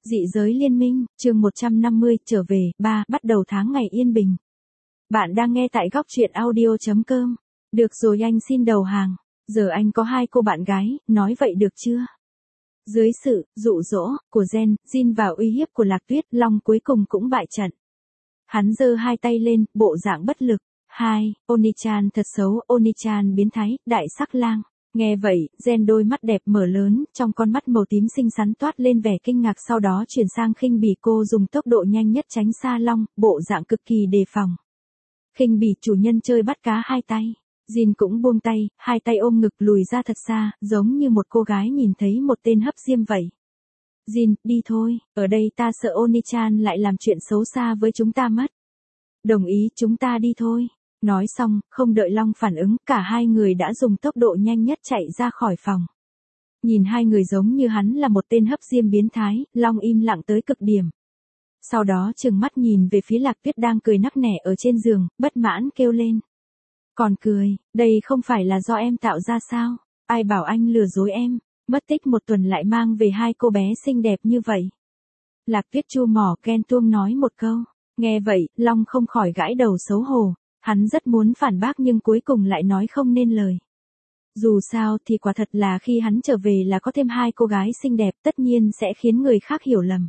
Dị giới liên minh, chương 150, trở về, 3, bắt đầu tháng ngày yên bình. Bạn đang nghe tại góc truyện audio.com. Được rồi, anh xin đầu hàng. Giờ anh có 2 cô bạn gái, nói vậy được chưa? Dưới sự dụ dỗ của Jin và uy hiếp của Lạc Tuyết, Long cuối cùng cũng bại trận. Hắn giơ 2 tay lên, bộ dạng bất lực. 2. Oni-chan thật xấu, Oni-chan biến thái, đại sắc lang. Nghe vậy, Gen đôi mắt đẹp mở lớn, trong con mắt màu tím xinh xắn toát lên vẻ kinh ngạc, sau đó chuyển sang khinh bỉ. Cô dùng tốc độ nhanh nhất tránh xa Long, bộ dạng cực kỳ đề phòng. Khinh bỉ chủ nhân chơi bắt cá 2 tay. Jin cũng buông tay, 2 tay ôm ngực lùi ra thật xa, giống như một cô gái nhìn thấy một tên hấp diêm vậy. Jin, đi thôi, ở đây ta sợ Oni-chan lại làm chuyện xấu xa với chúng ta mất. Đồng ý, chúng ta đi thôi. Nói xong, không đợi Long phản ứng, cả 2 người đã dùng tốc độ nhanh nhất chạy ra khỏi phòng. Nhìn 2 người giống như hắn là một tên hấp diêm biến thái, Long im lặng tới cực điểm. Sau đó trừng mắt nhìn về phía Lạc Tuyết đang cười nắc nẻ ở trên giường, bất mãn kêu lên. Còn cười, đây không phải là do em tạo ra sao? Ai bảo anh lừa dối em, mất tích 1 tuần lại mang về 2 cô bé xinh đẹp như vậy. Lạc Tuyết chua mỏ ghen tuông nói một câu. Nghe vậy, Long không khỏi gãi đầu xấu hổ. Hắn rất muốn phản bác nhưng cuối cùng lại nói không nên lời. Dù sao thì quả thật là khi hắn trở về là có thêm 2 cô gái xinh đẹp, tất nhiên sẽ khiến người khác hiểu lầm.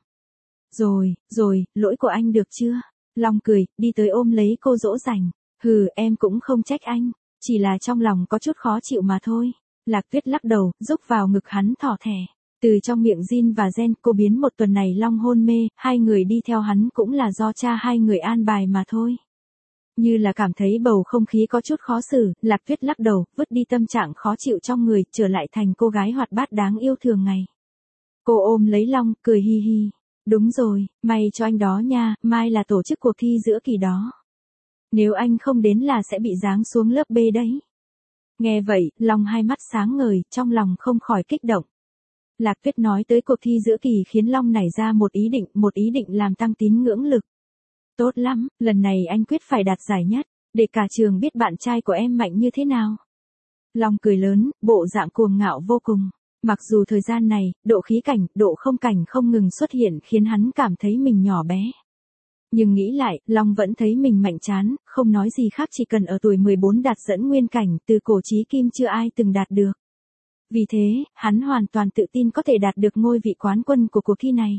Rồi, lỗi của anh được chưa? Long cười, đi tới ôm lấy cô dỗ dành. Hừ, em cũng không trách anh, chỉ là trong lòng có chút khó chịu mà thôi. Lạc Tuyết lắc đầu, rúc vào ngực hắn thỏ thẻ. Từ trong miệng Jin và Gen, cô biến 1 tuần này Long hôn mê, 2 người đi theo hắn cũng là do cha 2 người an bài mà thôi. Như là cảm thấy bầu không khí có chút khó xử, Lạc Tuyết lắc đầu, vứt đi tâm trạng khó chịu trong người, trở lại thành cô gái hoạt bát đáng yêu thường ngày. Cô ôm lấy Long, cười hi hi. Đúng rồi, may cho anh đó nha, mai là tổ chức cuộc thi giữa kỳ đó. Nếu anh không đến là sẽ bị giáng xuống lớp B đấy. Nghe vậy, Long 2 mắt sáng ngời, trong lòng không khỏi kích động. Lạc Tuyết nói tới cuộc thi giữa kỳ khiến Long nảy ra một ý định làm tăng tín ngưỡng lực. Tốt lắm, lần này anh quyết phải đạt giải nhất, để cả trường biết bạn trai của em mạnh như thế nào. Long cười lớn, bộ dạng cuồng ngạo vô cùng. Mặc dù thời gian này, độ khí cảnh, độ không cảnh không ngừng xuất hiện khiến hắn cảm thấy mình nhỏ bé. Nhưng nghĩ lại, Long vẫn thấy mình mạnh chán, không nói gì khác, chỉ cần ở tuổi 14 đạt dẫn nguyên cảnh, từ cổ chí kim chưa ai từng đạt được. Vì thế, hắn hoàn toàn tự tin có thể đạt được ngôi vị quán quân của cuộc thi này.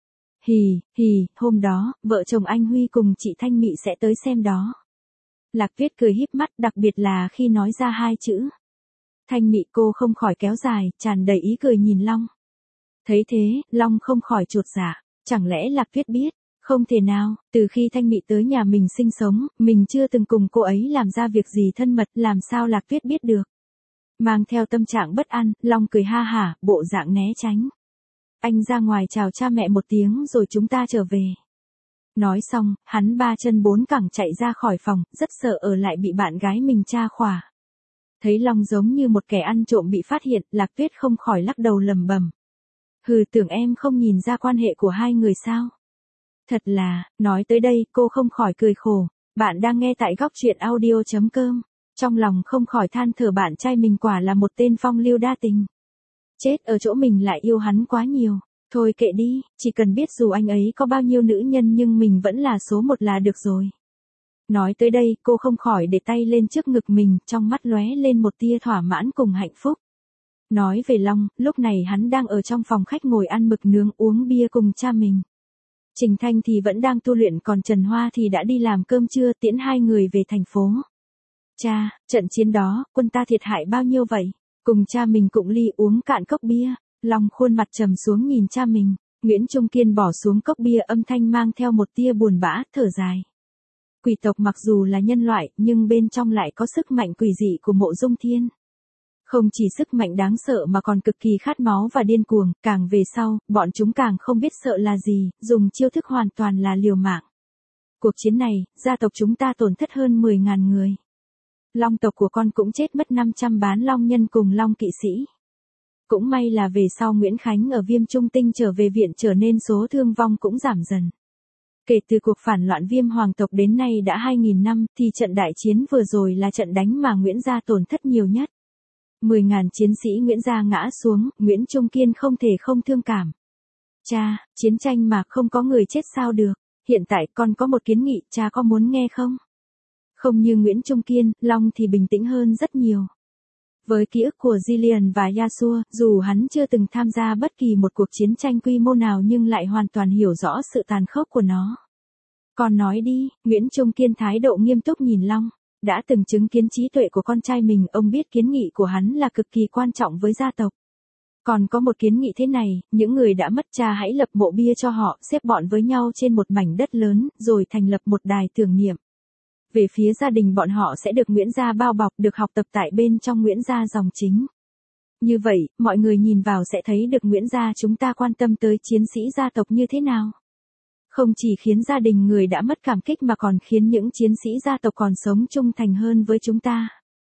Hôm đó, vợ chồng anh Huy cùng chị Thanh Mị sẽ tới xem đó. Lạc Tuyết cười híp mắt, đặc biệt là khi nói ra 2 chữ. Thanh Mị, cô không khỏi kéo dài, tràn đầy ý cười nhìn Long. Thấy thế, Long không khỏi chột dạ, chẳng lẽ Lạc Tuyết biết? Không thể nào, từ khi Thanh Mị tới nhà mình sinh sống, mình chưa từng cùng cô ấy làm ra việc gì thân mật, làm sao Lạc Tuyết biết được? Mang theo tâm trạng bất an, Long cười ha hả, bộ dạng né tránh. Anh ra ngoài chào cha mẹ 1 tiếng rồi chúng ta trở về. Nói xong, hắn 3 chân 4 cẳng chạy ra khỏi phòng, rất sợ ở lại bị bạn gái mình tra khỏa. Thấy Long giống như một kẻ ăn trộm bị phát hiện, Lạc Tuyết không khỏi lắc đầu lầm bầm. Hừ, tưởng em không nhìn ra quan hệ của 2 người sao? Thật là, nói tới đây, cô không khỏi cười khổ. Bạn đang nghe tại góc truyện audio.com. Trong lòng không khỏi than thở, bạn trai mình quả là một tên phong lưu đa tình. Chết ở chỗ mình lại yêu hắn quá nhiều. Thôi kệ đi, chỉ cần biết dù anh ấy có bao nhiêu nữ nhân nhưng mình vẫn là số 1 là được rồi. Nói tới đây, cô không khỏi để tay lên trước ngực mình, trong mắt lóe lên một tia thỏa mãn cùng hạnh phúc. Nói về Long, lúc này hắn đang ở trong phòng khách ngồi ăn mực nướng uống bia cùng cha mình. Trình Thanh thì vẫn đang tu luyện, còn Trần Hoa thì đã đi làm cơm trưa tiễn 2 người về thành phố. Cha, trận chiến đó, quân ta thiệt hại bao nhiêu vậy? Cùng cha mình cụng ly uống cạn cốc bia. Long khuôn mặt trầm xuống nhìn cha mình. Nguyễn Trung Kiên bỏ xuống cốc bia, âm thanh mang theo một tia buồn bã, thở dài. Quỷ tộc mặc dù là nhân loại, nhưng bên trong lại có sức mạnh quỷ dị của Mộ Dung Thiên. Không chỉ sức mạnh đáng sợ mà còn cực kỳ khát máu và điên cuồng, càng về sau, bọn chúng càng không biết sợ là gì, dùng chiêu thức hoàn toàn là liều mạng. Cuộc chiến này, gia tộc chúng ta tổn thất hơn 10.000 người. Long tộc của con cũng chết mất 500 bán long nhân cùng long kỵ sĩ. Cũng may là về sau Nguyễn Khánh ở Viêm Trung Tinh trở về viện, trở nên số thương vong cũng giảm dần. Kể từ cuộc phản loạn Viêm hoàng tộc đến nay đã 2.000 năm, thì trận đại chiến vừa rồi là trận đánh mà Nguyễn gia tổn thất nhiều nhất. 10.000 chiến sĩ Nguyễn gia ngã xuống, Nguyễn Trung Kiên không thể không thương cảm. Cha, chiến tranh mà không có người chết sao được. Hiện tại con có một kiến nghị, cha có muốn nghe không? Không như Nguyễn Trung Kiên, Long thì bình tĩnh hơn rất nhiều. Với ký ức của Jillian và Yasuo, dù hắn chưa từng tham gia bất kỳ một cuộc chiến tranh quy mô nào nhưng lại hoàn toàn hiểu rõ sự tàn khốc của nó. Con nói đi, Nguyễn Trung Kiên thái độ nghiêm túc nhìn Long. Đã từng chứng kiến trí tuệ của con trai mình, ông biết kiến nghị của hắn là cực kỳ quan trọng với gia tộc. Còn có một kiến nghị thế này, những người đã mất cha hãy lập mộ bia cho họ, xếp bọn với nhau trên một mảnh đất lớn, rồi thành lập một đài tưởng niệm. Về phía gia đình bọn họ sẽ được Nguyễn gia bao bọc, được học tập tại bên trong Nguyễn gia dòng chính. Như vậy, mọi người nhìn vào sẽ thấy được Nguyễn gia chúng ta quan tâm tới chiến sĩ gia tộc như thế nào. Không chỉ khiến gia đình người đã mất cảm kích mà còn khiến những chiến sĩ gia tộc còn sống trung thành hơn với chúng ta.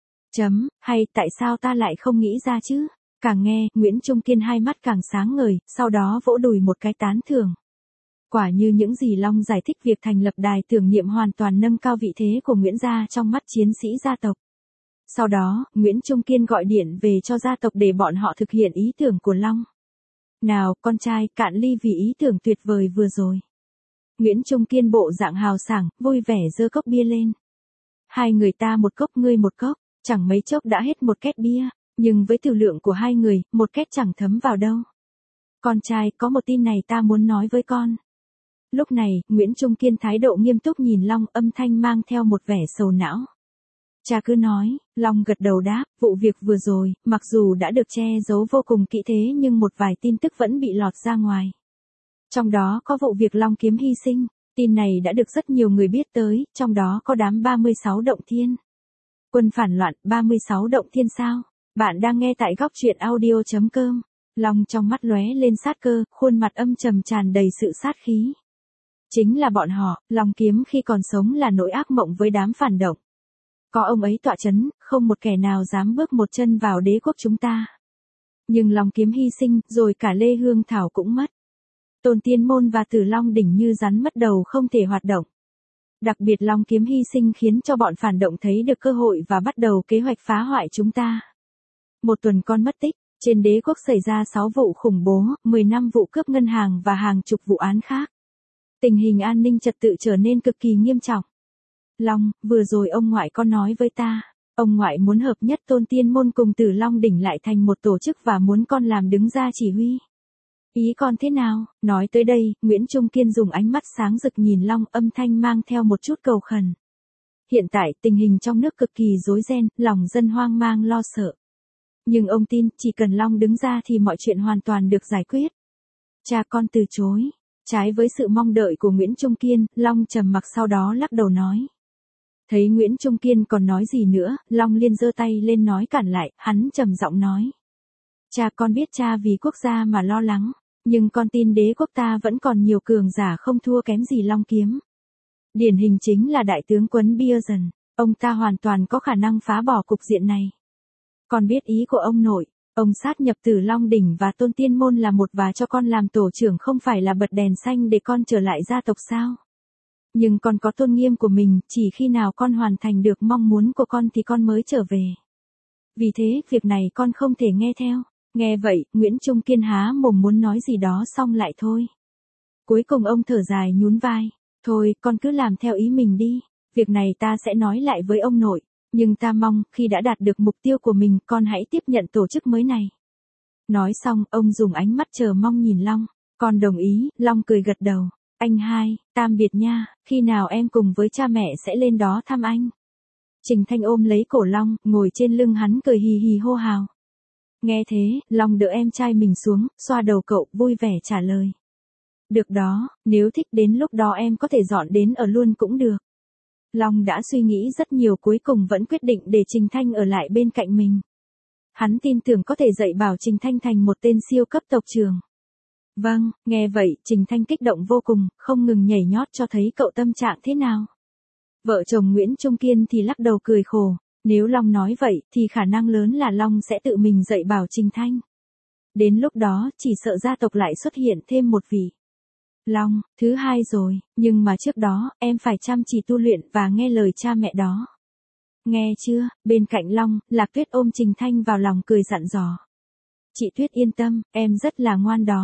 Hay tại sao ta lại không nghĩ ra chứ? Càng nghe, Nguyễn Trung Kiên hai mắt càng sáng ngời, sau đó vỗ đùi một cái tán thưởng. Quả như những gì Long giải thích, việc thành lập đài tưởng niệm hoàn toàn nâng cao vị thế của Nguyễn gia trong mắt chiến sĩ gia tộc. Sau đó, Nguyễn Trung Kiên gọi điện về cho gia tộc để bọn họ thực hiện ý tưởng của Long. Nào, con trai, cạn ly vì ý tưởng tuyệt vời vừa rồi. Nguyễn Trung Kiên bộ dạng hào sảng, vui vẻ giơ cốc bia lên. Hai người ta một cốc ngươi một cốc, chẳng mấy chốc đã hết một két bia, nhưng với tiểu lượng của hai người, một két chẳng thấm vào đâu. Con trai, có một tin này ta muốn nói với con. Lúc này, Nguyễn Trung Kiên thái độ nghiêm túc nhìn Long, âm thanh mang theo một vẻ sầu não. Cha cứ nói, Long gật đầu đáp, vụ việc vừa rồi, mặc dù đã được che giấu vô cùng kỹ thế nhưng một vài tin tức vẫn bị lọt ra ngoài. Trong đó có vụ việc Long Kiếm hy sinh, tin này đã được rất nhiều người biết tới, trong đó có đám 36 động thiên. Quân phản loạn, 36 động thiên sao? Bạn đang nghe tại góc truyện audio.com. Long trong mắt lóe lên sát cơ, khuôn mặt âm trầm tràn đầy sự sát khí. Chính là bọn họ, Long Kiếm khi còn sống là nỗi ác mộng với đám phản động. Có ông ấy tọa chấn, không một kẻ nào dám bước một chân vào đế quốc chúng ta. Nhưng Long Kiếm hy sinh, rồi cả Lê Hương Thảo cũng mất. Tôn Tiên Môn và Tử Long Đỉnh như rắn mất đầu không thể hoạt động. Đặc biệt Long Kiếm hy sinh khiến cho bọn phản động thấy được cơ hội và bắt đầu kế hoạch phá hoại chúng ta. Một tuần con mất tích, trên đế quốc xảy ra 6 vụ khủng bố, 15 vụ cướp ngân hàng và hàng chục vụ án khác. Tình hình an ninh trật tự trở nên cực kỳ nghiêm trọng. Long, vừa rồi ông ngoại con nói với ta, ông ngoại muốn hợp nhất Tôn Tiên Môn cùng Tử Long Đỉnh lại thành một tổ chức và muốn con làm đứng ra chỉ huy. Ý con thế nào? Nói tới đây, Nguyễn Trung Kiên dùng ánh mắt sáng rực nhìn Long, âm thanh mang theo một chút cầu khẩn. Hiện tại, tình hình trong nước cực kỳ rối ren, lòng dân hoang mang lo sợ. Nhưng ông tin, chỉ cần Long đứng ra thì mọi chuyện hoàn toàn được giải quyết. Cha con từ chối. Trái với sự mong đợi của Nguyễn Trung Kiên, Long trầm mặc sau đó lắc đầu nói. Thấy Nguyễn Trung Kiên còn nói gì nữa, Long liền giơ tay lên nói cản lại, hắn trầm giọng nói. Cha con biết cha vì quốc gia mà lo lắng, nhưng con tin đế quốc ta vẫn còn nhiều cường giả không thua kém gì Long Kiếm. Điển hình chính là đại tướng Quấn Biergen, ông ta hoàn toàn có khả năng phá bỏ cục diện này. Con biết ý của ông nội, ông sát nhập Tử Long Đỉnh và Tôn Tiên Môn là một và cho con làm tổ trưởng không phải là bật đèn xanh để con trở lại gia tộc sao? Nhưng con có tôn nghiêm của mình, chỉ khi nào con hoàn thành được mong muốn của con thì con mới trở về. Vì thế, việc này con không thể nghe theo. Nghe vậy, Nguyễn Trung Kiên há mồm muốn nói gì đó xong lại thôi. Cuối cùng ông thở dài nhún vai. Thôi, con cứ làm theo ý mình đi. Việc này ta sẽ nói lại với ông nội. Nhưng ta mong, khi đã đạt được mục tiêu của mình, con hãy tiếp nhận tổ chức mới này. Nói xong, ông dùng ánh mắt chờ mong nhìn Long. Con đồng ý, Long cười gật đầu. Anh hai, tạm biệt nha, khi nào em cùng với cha mẹ sẽ lên đó thăm anh. Trình Thanh ôm lấy cổ Long, ngồi trên lưng hắn cười hì hì hô hào. Nghe thế, Long đỡ em trai mình xuống, xoa đầu cậu, vui vẻ trả lời. Được đó, nếu thích đến lúc đó em có thể dọn đến ở luôn cũng được. Long đã suy nghĩ rất nhiều cuối cùng vẫn quyết định để Trình Thanh ở lại bên cạnh mình. Hắn tin tưởng có thể dạy bảo Trình Thanh thành một tên siêu cấp tộc trưởng. Vâng, nghe vậy, Trình Thanh kích động vô cùng, không ngừng nhảy nhót cho thấy cậu tâm trạng thế nào. Vợ chồng Nguyễn Trung Kiên thì lắc đầu cười khổ, nếu Long nói vậy thì khả năng lớn là Long sẽ tự mình dạy bảo Trình Thanh. Đến lúc đó, chỉ sợ gia tộc lại xuất hiện thêm một vị. Long, thứ hai rồi, nhưng mà trước đó, em phải chăm chỉ tu luyện và nghe lời cha mẹ đó. Nghe chưa? Bên cạnh Long, Lạc Tuyết ôm Trình Thanh vào lòng cười dặn dò. Chị Tuyết yên tâm, em rất là ngoan đó.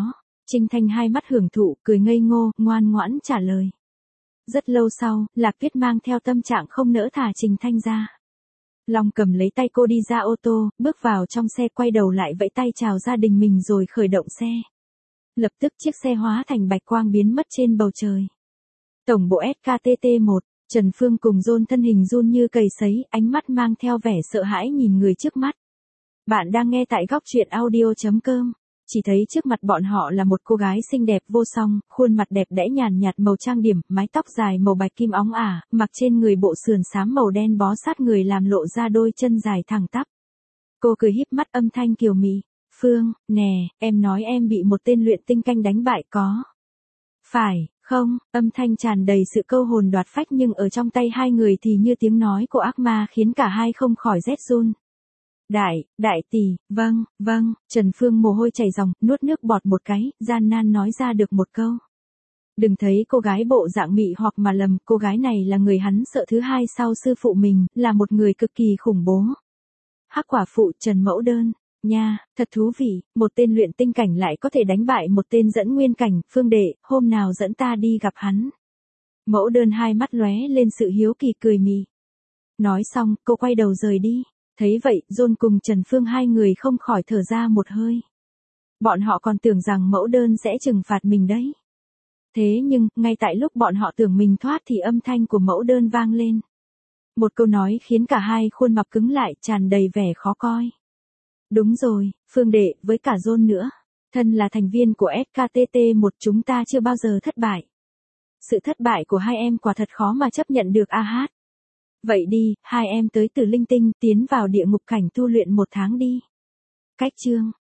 Trinh Thanh hai mắt hưởng thụ, cười ngây ngô, ngoan ngoãn trả lời. Rất lâu sau, Lạc Tuyết mang theo tâm trạng không nỡ thả Trình Thanh ra. Long cầm lấy tay cô đi ra ô tô, bước vào trong xe quay đầu lại vẫy tay chào gia đình mình rồi khởi động xe. Lập tức chiếc xe hóa thành bạch quang biến mất trên bầu trời. Tổng bộ SKTT1, Trần Phương cùng John thân hình run như cầy sấy, ánh mắt mang theo vẻ sợ hãi nhìn người trước mắt. Bạn đang nghe tại góc truyện audio.com. Chỉ thấy trước mặt bọn họ là một cô gái xinh đẹp vô song, khuôn mặt đẹp đẽ nhàn nhạt màu trang điểm, mái tóc dài màu bạch kim óng ả, mặc trên người bộ sườn xám màu đen bó sát người làm lộ ra đôi chân dài thẳng tắp. Cô cười híp mắt âm thanh kiều mị. Phương, nè, em nói em bị một tên luyện tinh canh đánh bại có. Phải, không, âm thanh tràn đầy sự câu hồn đoạt phách nhưng ở trong tay hai người thì như tiếng nói của ác ma khiến cả hai không khỏi rét run. Đại tỷ, vâng, Trần Phương mồ hôi chảy ròng, nuốt nước bọt một cái, gian nan nói ra được một câu. Đừng thấy cô gái bộ dạng mị hoặc mà lầm, cô gái này là người hắn sợ thứ hai sau sư phụ mình, là một người cực kỳ khủng bố. Hắc quả phụ Trần Mẫu Đơn, nha, thật thú vị, một tên luyện tinh cảnh lại có thể đánh bại một tên dẫn nguyên cảnh, Phương đệ, hôm nào dẫn ta đi gặp hắn. Mẫu Đơn hai mắt lóe lên sự hiếu kỳ cười mị. Nói xong, cô quay đầu rời đi. Thấy vậy, John cùng Trần Phương hai người không khỏi thở ra một hơi. Bọn họ còn tưởng rằng Mẫu Đơn sẽ trừng phạt mình đấy. Thế nhưng, ngay tại lúc bọn họ tưởng mình thoát thì âm thanh của Mẫu Đơn vang lên. Một câu nói khiến cả hai khuôn mặt cứng lại, tràn đầy vẻ khó coi. Đúng rồi, Phương đệ, với cả John nữa. Thân là thành viên của SKTT1 chúng ta chưa bao giờ thất bại. Sự thất bại của hai em quả thật khó mà chấp nhận được a hát. Vậy đi, hai em tới từ linh tinh tiến vào địa ngục cảnh tu luyện 1 tháng đi. Cách chương